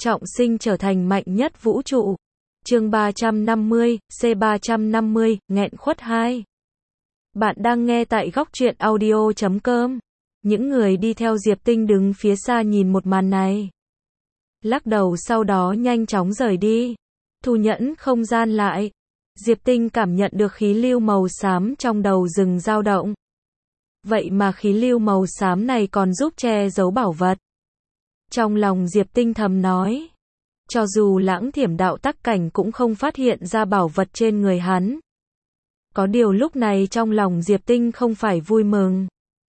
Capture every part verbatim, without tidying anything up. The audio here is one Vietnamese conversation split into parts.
trọng sinh trở thành mạnh nhất vũ trụ. Chương ba trăm năm mươi, C ba trăm năm mươi, nghẹn khuất hai. Bạn đang nghe tại góc truyện audio chấm com. Những người đi theo Diệp Tinh đứng phía xa nhìn một màn này. Lắc đầu sau đó nhanh chóng rời đi. Thu nhẫn không gian lại. Diệp Tinh cảm nhận được khí lưu màu xám trong đầu rừng dao động. Vậy mà khí lưu màu xám này còn giúp che giấu bảo vật. Trong lòng Diệp Tinh thầm nói. Cho dù lãng thiểm đạo tắc cảnh cũng không phát hiện ra bảo vật trên người hắn. Có điều lúc này trong lòng Diệp Tinh không phải vui mừng,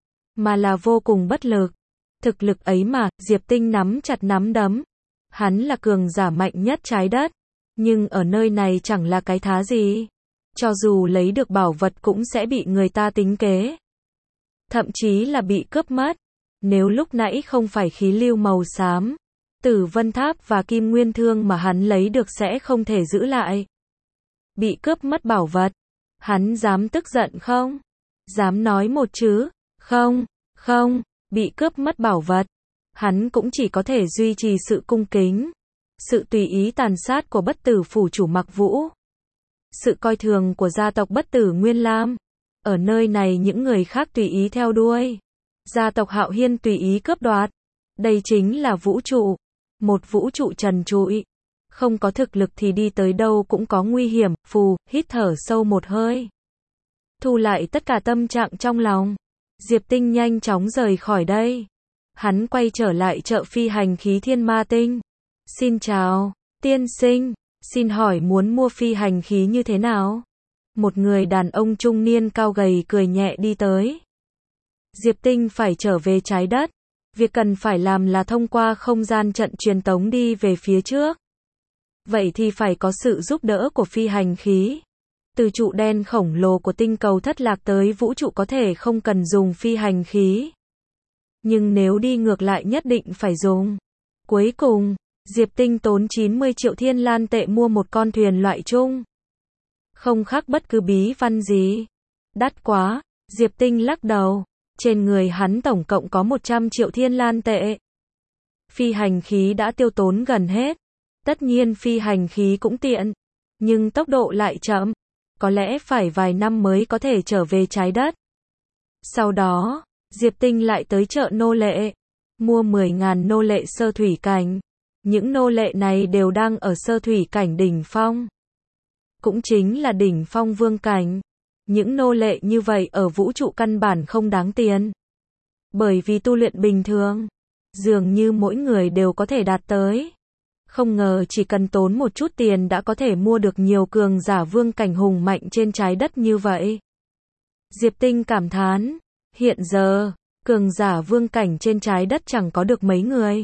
mà là vô cùng bất lực. Thực lực ấy mà, Diệp Tinh nắm chặt nắm đấm. Hắn là cường giả mạnh nhất trái đất. Nhưng ở nơi này chẳng là cái thá gì. Cho dù lấy được bảo vật cũng sẽ bị người ta tính kế. Thậm chí là bị cướp mất. Nếu lúc nãy không phải khí lưu màu xám, Tử Vân Tháp và Kim Nguyên Thương mà hắn lấy được sẽ không thể giữ lại. Bị cướp mất bảo vật. Hắn dám tức giận không? Dám nói một chứ? Không, không, bị cướp mất bảo vật. Hắn cũng chỉ có thể duy trì sự cung kính. Sự tùy ý tàn sát của bất tử phủ chủ Mặc Vũ. Sự coi thường của gia tộc bất tử Nguyên Lam. Ở nơi này những người khác tùy ý theo đuôi. Gia tộc Hạo Hiên tùy ý cướp đoạt. Đây chính là vũ trụ. Một vũ trụ trần trụi. Không có thực lực thì đi tới đâu cũng có nguy hiểm. Phù, hít thở sâu một hơi. Thu lại tất cả tâm trạng trong lòng. Diệp Tinh nhanh chóng rời khỏi đây. Hắn quay trở lại chợ phi hành khí Thiên Ma Tinh. Xin chào, tiên sinh. Xin hỏi muốn mua phi hành khí như thế nào? Một người đàn ông trung niên cao gầy cười nhẹ đi tới. Diệp Tinh phải trở về trái đất. Việc cần phải làm là thông qua không gian trận truyền tống đi về phía trước. Vậy thì phải có sự giúp đỡ của phi hành khí. Từ trụ đen khổng lồ của tinh cầu thất lạc tới vũ trụ có thể không cần dùng phi hành khí. Nhưng nếu đi ngược lại nhất định phải dùng. Cuối cùng, Diệp Tinh tốn chín mươi triệu thiên lan tệ mua một con thuyền loại chung. Không khác bất cứ bí văn gì. Đắt quá, Diệp Tinh lắc đầu. Trên người hắn tổng cộng có một trăm triệu thiên lan tệ. Phi hành khí đã tiêu tốn gần hết. Tất nhiên phi hành khí cũng tiện. Nhưng tốc độ lại chậm. Có lẽ phải vài năm mới có thể trở về trái đất. Sau đó, Diệp Tinh lại tới chợ nô lệ. Mua mười nghìn nô lệ sơ thủy cảnh. Những nô lệ này đều đang ở sơ thủy cảnh đỉnh phong. Cũng chính là đỉnh phong vương cảnh. Những nô lệ như vậy ở vũ trụ căn bản không đáng tiền. Bởi vì tu luyện bình thường, dường như mỗi người đều có thể đạt tới. Không ngờ chỉ cần tốn một chút tiền đã có thể mua được nhiều cường giả vương cảnh hùng mạnh trên trái đất như vậy. Diệp Tinh cảm thán, hiện giờ, cường giả vương cảnh trên trái đất chẳng có được mấy người.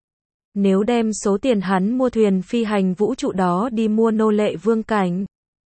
Nếu đem số tiền hắn mua thuyền phi hành vũ trụ đó đi mua nô lệ vương cảnh,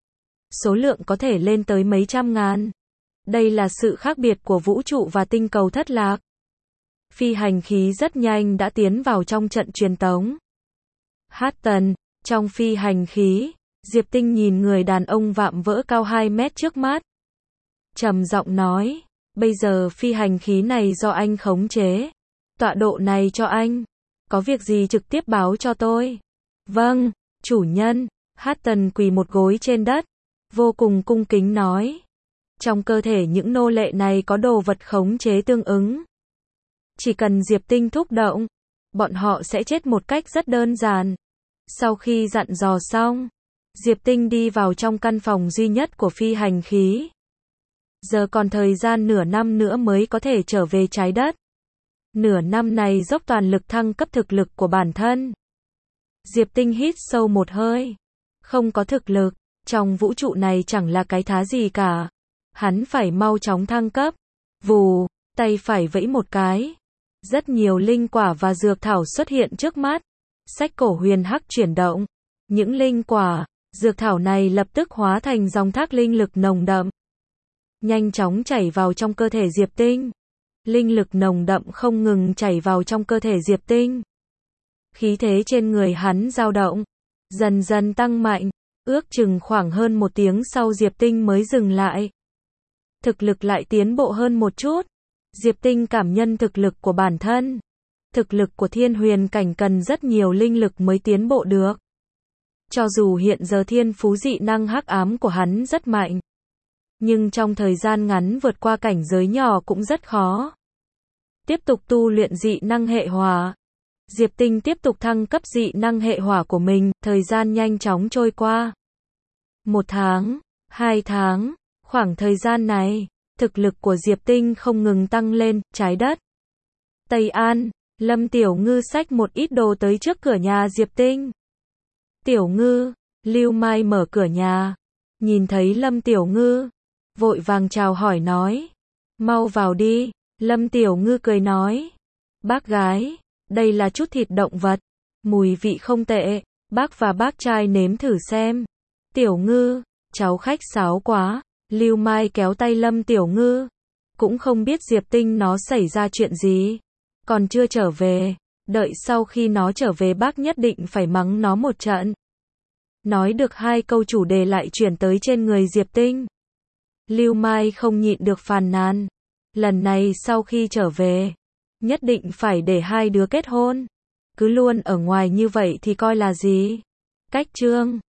số lượng có thể lên tới mấy trăm ngàn. Đây là sự khác biệt của vũ trụ và tinh cầu thất lạc. Phi hành khí rất nhanh đã tiến vào trong trận truyền tống. Hát tần, trong phi hành khí, Diệp Tinh nhìn người đàn ông vạm vỡ cao hai mét trước mắt. Trầm giọng nói, bây giờ phi hành khí này do anh khống chế. Tọa độ này cho anh. Có việc gì trực tiếp báo cho tôi. Vâng, chủ nhân. Hát tần quỳ một gối trên đất. Vô cùng cung kính nói. Trong cơ thể những nô lệ này có đồ vật khống chế tương ứng. Chỉ cần Diệp Tinh thúc động, bọn họ sẽ chết một cách rất đơn giản. Sau khi dặn dò xong, Diệp Tinh đi vào trong căn phòng duy nhất của phi hành khí. Giờ còn thời gian nửa năm nữa mới có thể trở về trái đất. Nửa năm này dốc toàn lực thăng cấp thực lực của bản thân. Diệp Tinh hít sâu một hơi. Không có thực lực, trong vũ trụ này chẳng là cái thá gì cả. Hắn phải mau chóng thăng cấp. Vù, tay phải vẫy một cái. Rất nhiều linh quả và dược thảo xuất hiện trước mắt. Sách cổ huyền hắc chuyển động. Những linh quả, dược thảo này lập tức hóa thành dòng thác linh lực nồng đậm. Nhanh chóng chảy vào trong cơ thể Diệp Tinh. Linh lực nồng đậm không ngừng chảy vào trong cơ thể Diệp Tinh. Khí thế trên người hắn dao động, dần dần tăng mạnh. Ước chừng khoảng hơn một tiếng sau Diệp Tinh mới dừng lại. Thực lực lại tiến bộ hơn một chút. Diệp Tinh cảm nhận thực lực của bản thân. Thực lực của thiên huyền cảnh cần rất nhiều linh lực mới tiến bộ được. Cho dù hiện giờ thiên phú dị năng hắc ám của hắn rất mạnh, nhưng trong thời gian ngắn vượt qua cảnh giới nhỏ cũng rất khó. Tiếp tục tu luyện dị năng hệ hỏa. Diệp Tinh tiếp tục thăng cấp dị năng hệ hỏa của mình, thời gian nhanh chóng trôi qua. Một tháng, hai tháng, khoảng thời gian này, thực lực của Diệp Tinh không ngừng tăng lên, trái đất. Tây An, Lâm Tiểu Ngư xách một ít đồ tới trước cửa nhà Diệp Tinh. Tiểu Ngư, Lưu Mai mở cửa nhà, nhìn thấy Lâm Tiểu Ngư, vội vàng chào hỏi nói. Mau vào đi, Lâm Tiểu Ngư cười nói. Bác gái, đây là chút thịt động vật, mùi vị không tệ, bác và bác trai nếm thử xem. Tiểu Ngư, cháu khách sáo quá, Lưu Mai kéo tay Lâm Tiểu Ngư, cũng không biết Diệp Tinh nó xảy ra chuyện gì, còn chưa trở về, đợi sau khi nó trở về bác nhất định phải mắng nó một trận. Nói được hai câu chủ đề lại chuyển tới trên người Diệp Tinh. Lưu Mai không nhịn được phàn nàn, lần này sau khi trở về, nhất định phải để hai đứa kết hôn, cứ luôn ở ngoài như vậy thì coi là gì. Cách chương